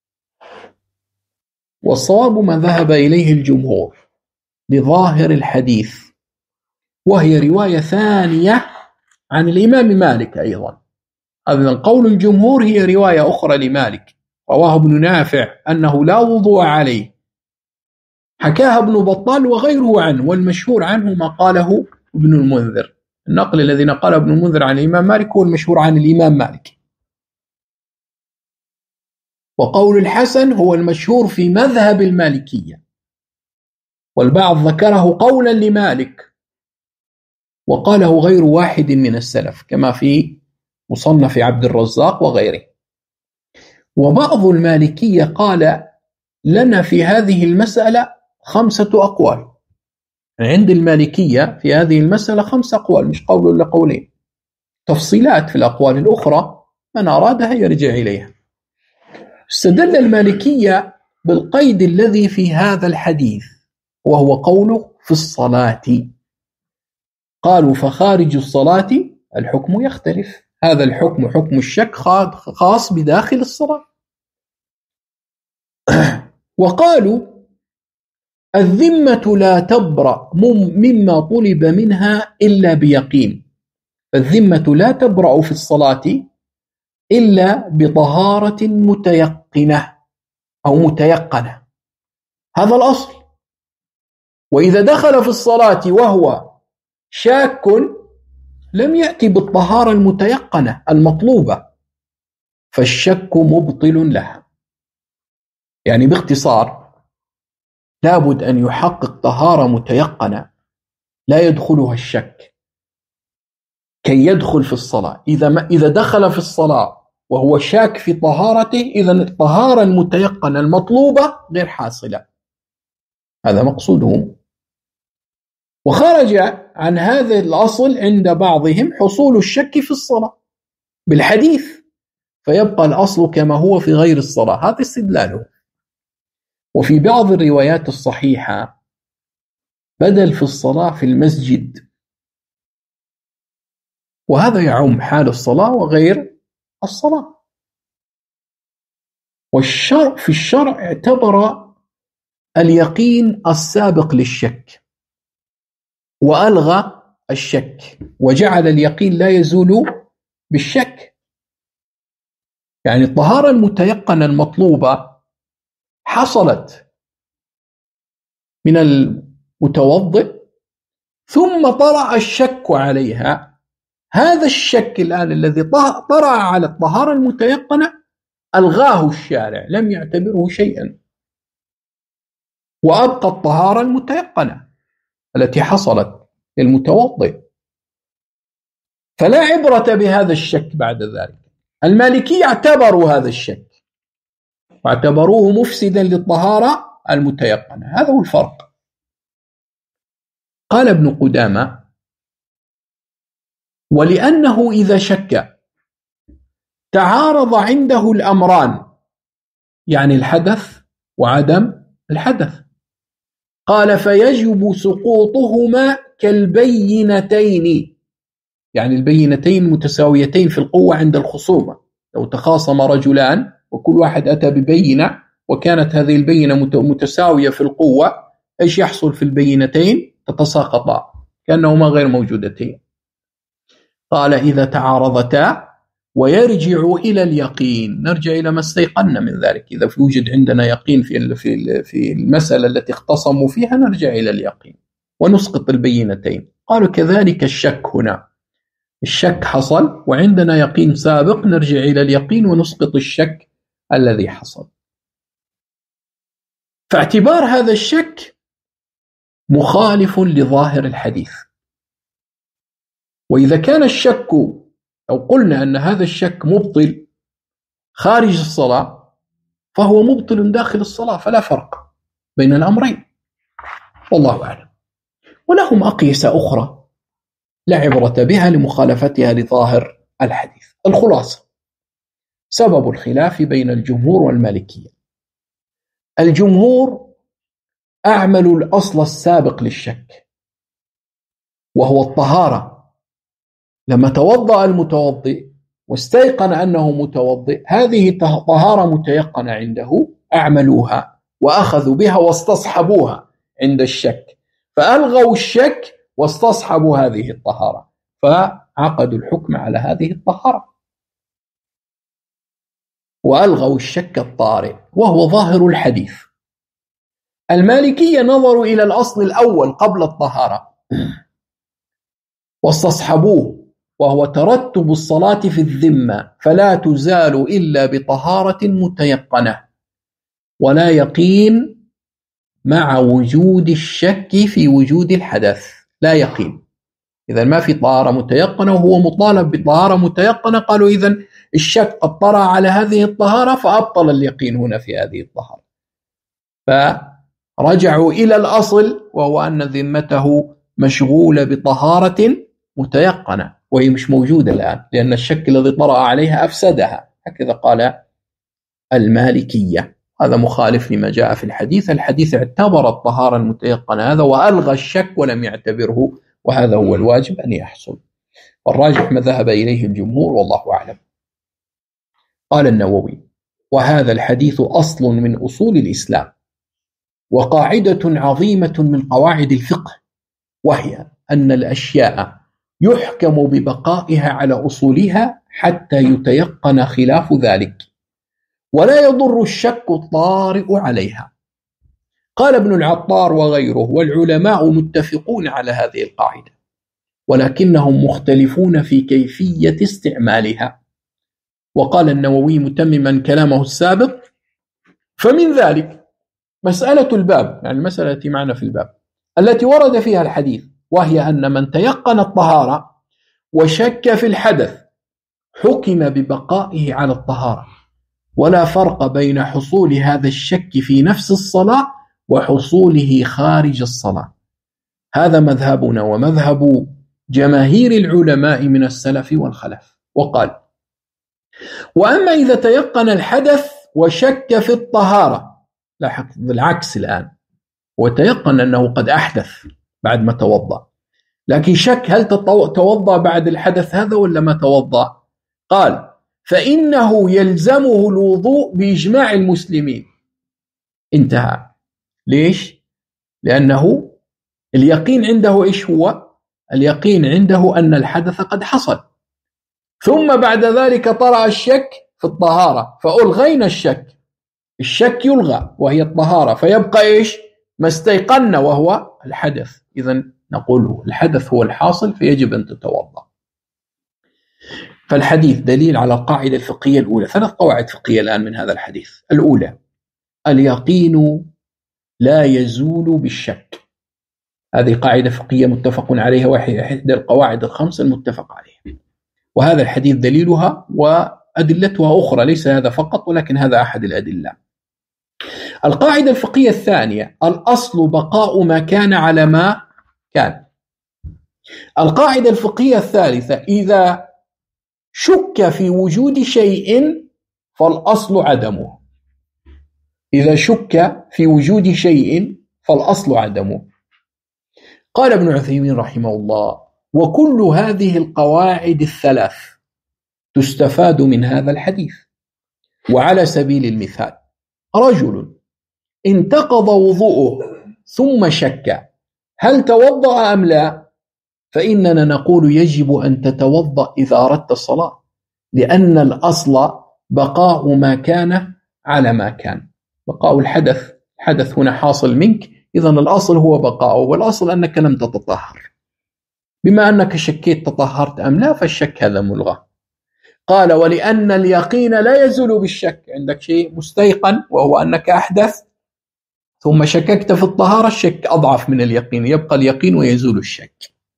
والصواب ما ذهب إليه الجمهور لظاهر الحديث، وهي رواية ثانية عن الإمام مالك أيضا. هذا قول الجمهور، هي رواية أخرى لمالك رواه ابن نافع أنه لا وضوء عليه، حكاها ابن بطال وغيره عنه، والمشهور عنه ما قاله ابن المنذر. النقل الذي نقله ابن المنذر عن الإمام مالك هو المشهور عن الإمام مالك. وقول الحسن هو المشهور في مذهب المالكية، والبعض ذكره قولا لمالك وقاله غير واحد من السلف كما في مصنف عبد الرزاق وغيره. وبعض المالكية قال لنا في هذه المسألة 5 أقوال. عند المالكية في هذه المسألة 5 أقوال، مش قول ولا قولين، تفصيلات في الأقوال الأخرى من أرادها يرجع إليها. استدل المالكية بالقيد الذي في هذا الحديث، وهو قوله في الصلاة. قالوا: فخارج الصلاة الحكم يختلف، هذا الحكم حكم الشك خاص بداخل الصلاة. وقالوا الذمة لا تبرأ مما طلب منها إلا بيقين، الذمة لا تبرأ في الصلاة إلا بطهارة متيقنة أو متيقنة، هذا الأصل. وإذا دخل في الصلاة وهو شاك لم يأتي بالطهارة المتيقنة المطلوبة، فالشك مبطل لها. يعني باختصار لابد أن يحقق طهارة متيقنة لا يدخلها الشك كي يدخل في الصلاة. إذا دخل في الصلاة وهو شاك في طهارته، إذن الطهارة المتيقنة المطلوبة غير حاصلة، هذا مقصودهم. وخرج عن هذا الأصل عند بعضهم حصول الشك في الصلاة بالحديث، فيبقى الأصل كما هو في غير الصلاة، هذا استدلاله. وفي بعض الروايات الصحيحة بدل في الصلاة في المسجد، وهذا يعم حال الصلاة وغير الصلاة. والشرع في الشرع اعتبر اليقين السابق للشك وألغى الشك، وجعل اليقين لا يزول بالشك. يعني الطهارة المتيقنة المطلوبة حصلت من المتوضئ ثم طرأ الشك عليها، هذا الشك الآن الذي طرأ على الطهارة المتيقنة ألغاه الشارع، لم يعتبره شيئا، وأبقى الطهارة المتيقنة التي حصلت للمتوضئ، فلا عبرة بهذا الشك بعد ذلك. المالكية اعتبروا هذا الشك واعتبروه مفسدا للطهارة المتيقنة، هذا هو الفرق. قال ابن قدامة: ولأنه إذا شك تعارض عنده الأمران، يعني الحدث وعدم الحدث، قال فيجب سقوطهما كالبينتين، يعني البينتين متساويتين في القوة عند الخصومة. لو تخاصم رجلان وكل واحد أتى ببينة وكانت هذه البينة متساوية في القوة، إيش يحصل في البينتين؟ تتساقطا كأنهما غير موجودتين. قال إذا تعارضتا ويرجع إلى اليقين، نرجع إلى ما استيقنا من ذلك. إذا يوجد عندنا يقين في المسألة التي اختصموا فيها نرجع إلى اليقين ونسقط البينتين. قالوا كذلك الشك هنا، الشك حصل وعندنا يقين سابق، نرجع إلى اليقين ونسقط الشك الذي حصل. فاعتبار هذا الشك مخالف لظاهر الحديث. وإذا كان الشك أو قلنا أن هذا الشك مبطل خارج الصلاة فهو مبطل داخل الصلاة، فلا فرق بين الأمرين، والله أعلم. ولهم أقيسة أخرى لا عبرة بها لمخالفتها لظاهر الحديث. الخلاصة: سبب الخلاف بين الجمهور والمالكية: الجمهور أعملوا الأصل السابق للشك وهو الطهارة. لما توضأ المتوضئ واستيقن أنه متوضئ، هذه طهارة متيقنة عنده، أعملوها وأخذوا بها واستصحبوها عند الشك، فألغوا الشك واستصحبوا هذه الطهارة، فعقدوا الحكم على هذه الطهارة وألغوا الشك الطارئ وهو ظاهر الحديث. المالكية نظروا إلى الأصل الأول قبل الطهارة واستصحبوه، وهو ترتب الصلاة في الذمة، فلا تزال إلا بطهارة متيقنة، ولا يقين مع وجود الشك في وجود الحدث، لا يقين. إذا ما في طهارة متيقنة وهو مطالب بطهارة متيقنة، قالوا إذا الشك قد طرأ على هذه الطهارة فأبطل اليقين هنا في هذه الطهارة، فرجعوا إلى الأصل وهو أن ذمته مشغولة بطهارة متيقنة، وهي مش موجودة الآن لأن الشك الذي طرأ عليها أفسدها، هكذا قال المالكية. هذا مخالف لما جاء في الحديث. الحديث اعتبر الطهارة المتيقنة هذا وألغى الشك ولم يعتبره، وهذا هو الواجب أن يحصل. والراجح ما ذهب إليه الجمهور والله أعلم. قال النووي: وهذا الحديث أصل من أصول الإسلام، وقاعدة عظيمة من قواعد الفقه، وهي أن الأشياء يحكم ببقائها على أصولها حتى يتيقن خلاف ذلك، ولا يضر الشك الطارئ عليها. قال ابن العطار وغيره: والعلماء متفقون على هذه القاعدة، ولكنهم مختلفون في كيفية استعمالها. وقال النووي متمما كلامه السابق: فمن ذلك مسألة الباب، يعني المسألة التي معنا في الباب التي ورد فيها الحديث، وهي أن من تيقن الطهارة وشك في الحدث حكم ببقائه على الطهارة، ولا فرق بين حصول هذا الشك في نفس الصلاة وحصوله خارج الصلاة. هذا مذهبنا ومذهب جماهير العلماء من السلف والخلف. وقال: وأما إذا تيقن الحدث وشك في الطهارة، لاحظ بالعكس الآن، وتيقن أنه قد أحدث بعد ما توضأ، لكن شك هل توضأ بعد الحدث هذا ولا ما توضأ؟ قال: فإنه يلزمه الوضوء بإجماع المسلمين. انتهى. ليش؟ لأنه اليقين عنده إيش هو؟ اليقين عنده أن الحدث قد حصل، ثم بعد ذلك طرأ الشك في الطهارة، فألغينا الشك يلغى وهي الطهارة، فيبقى إيش؟ ما استيقنا وهو الحدث. إذن نقول الحدث هو الحاصل فيجب أن تتوضأ. فالحديث دليل على القاعدة الفقهية الأولى. 3 قواعد فقهية الآن من هذا الحديث. الأولى: اليقين لا يزول بالشك. هذه قاعدة فقهية متفق عليها، وإحدى القواعد ال5 المتفق عليها، وهذا الحديث دليلها وأدلتها أخرى، ليس هذا فقط ولكن هذا أحد الأدلة. القاعدة الفقهية الثانية: الأصل بقاء ما كان على ما كان. القاعدة الفقهية الثالثة: إذا شك في وجود شيء فالأصل عدمه. إذا شك في وجود شيء فالأصل عدمه. قال ابن عثيمين رحمه الله: وكل هذه القواعد الثلاث تستفاد من هذا الحديث. وعلى سبيل المثال: رجل انتقض وضوءه ثم شك هل توضأ أم لا، فإننا نقول يجب أن تتوضأ إذا أردت الصلاة، لأن الأصل بقاء ما كان على ما كان. بقاء الحدث هنا حاصل منك، إذن الأصل هو بقاءه، والأصل أنك لم تتطهر. بما أنك شكيت تطهرت أم لا، فالشك هذا ملغى. قال: ولأن اليقين لا يزول بالشك. عندك شيء مستيقن وهو أنك أحدث ثم شككت في الطهارة، الشك أضعف من اليقين، يبقى اليقين ويزول الشك.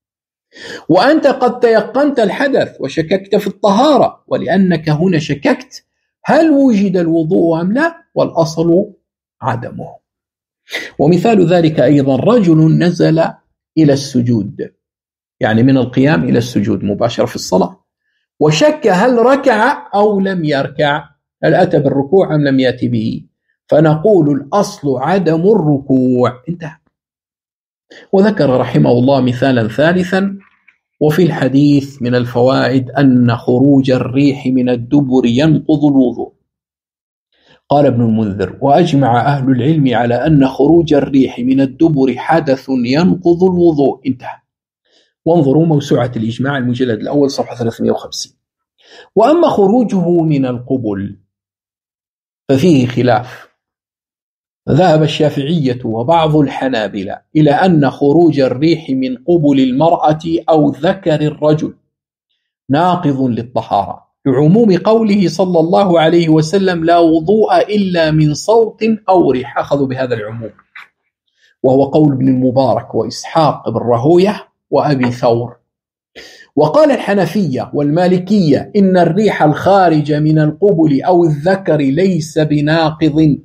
وأنت قد تيقنت الحدث وشككت في الطهارة، ولأنك هنا شككت هل وجد الوضوء أم لا، والأصل عدمه. ومثال ذلك أيضا: رجل نزل إلى السجود، يعني من القيام إلى السجود مباشرة في الصلاة، وشك هل ركع أو لم يركع، هل أتى بالركوع أم لم يأتي به، فنقول الأصل عدم الركوع. انتهى. وذكر رحمه الله مثالا ثالثا: وفي الحديث من الفوائد أن خروج الريح من الدبر ينقض الوضوء. قال ابن المنذر: وأجمع أهل العلم على أن خروج الريح من الدبر حدث ينقض الوضوء. انتهى. وانظروا موسوعة الإجماع المجلد الأول صفحة 350. وأما خروجه من القبل ففيه خلاف. ذهب الشافعية وبعض الحنابلة إلى أن خروج الريح من قبل المرأة أو ذكر الرجل ناقض للطهارة، لعموم قوله صلى الله عليه وسلم: لا وضوء إلا من صوت أو ريح. أخذوا بهذا العموم، وهو قول ابن المبارك وإسحاق بن راهويه وأبي ثور. وقال الحنفية والمالكية إن الريح الخارج من القبل أو الذكر ليس بناقض،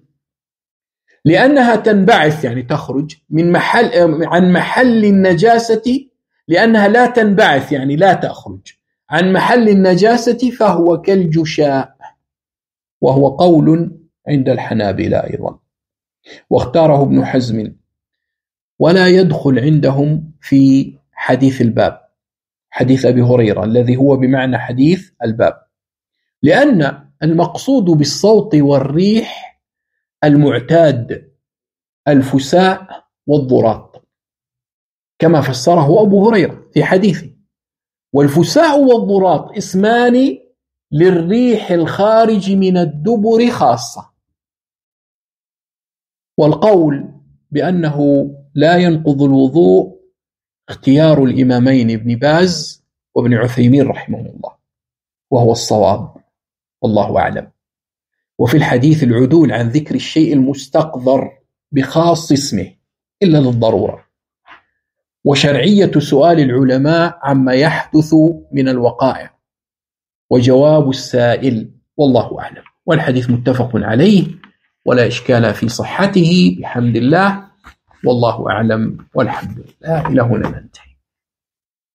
لأنها تنبعث، يعني تخرج عن محل النجاسة، لأنها لا تنبعث يعني لا تخرج عن محل النجاسة، فهو كالجشاء، وهو قول عند الحنابلة أيضا، واختاره ابن حزم، ولا يدخل عندهم في حديث الباب. حديث أبي هريرة الذي هو بمعنى حديث الباب، لأن المقصود بالصوت والريح المعتاد الفساء والضراط كما فسره أبو هريرة في حديثه. والفساء والضراط اسمان للريح الخارج من الدبر خاصة. والقول بأنه لا ينقض الوضوء اختيار الإمامين ابن باز وابن عثيمين رحمه الله، وهو الصواب والله أعلم. وفي الحديث العدول عن ذكر الشيء المستقذر بخاص اسمه إلا للضرورة، وشرعية سؤال العلماء عما يحدث من الوقائع وجواب السائل والله أعلم. والحديث متفق عليه ولا إشكال في صحته بحمد الله، والله أعلم والحمد لله. إلى هنا ننتهي.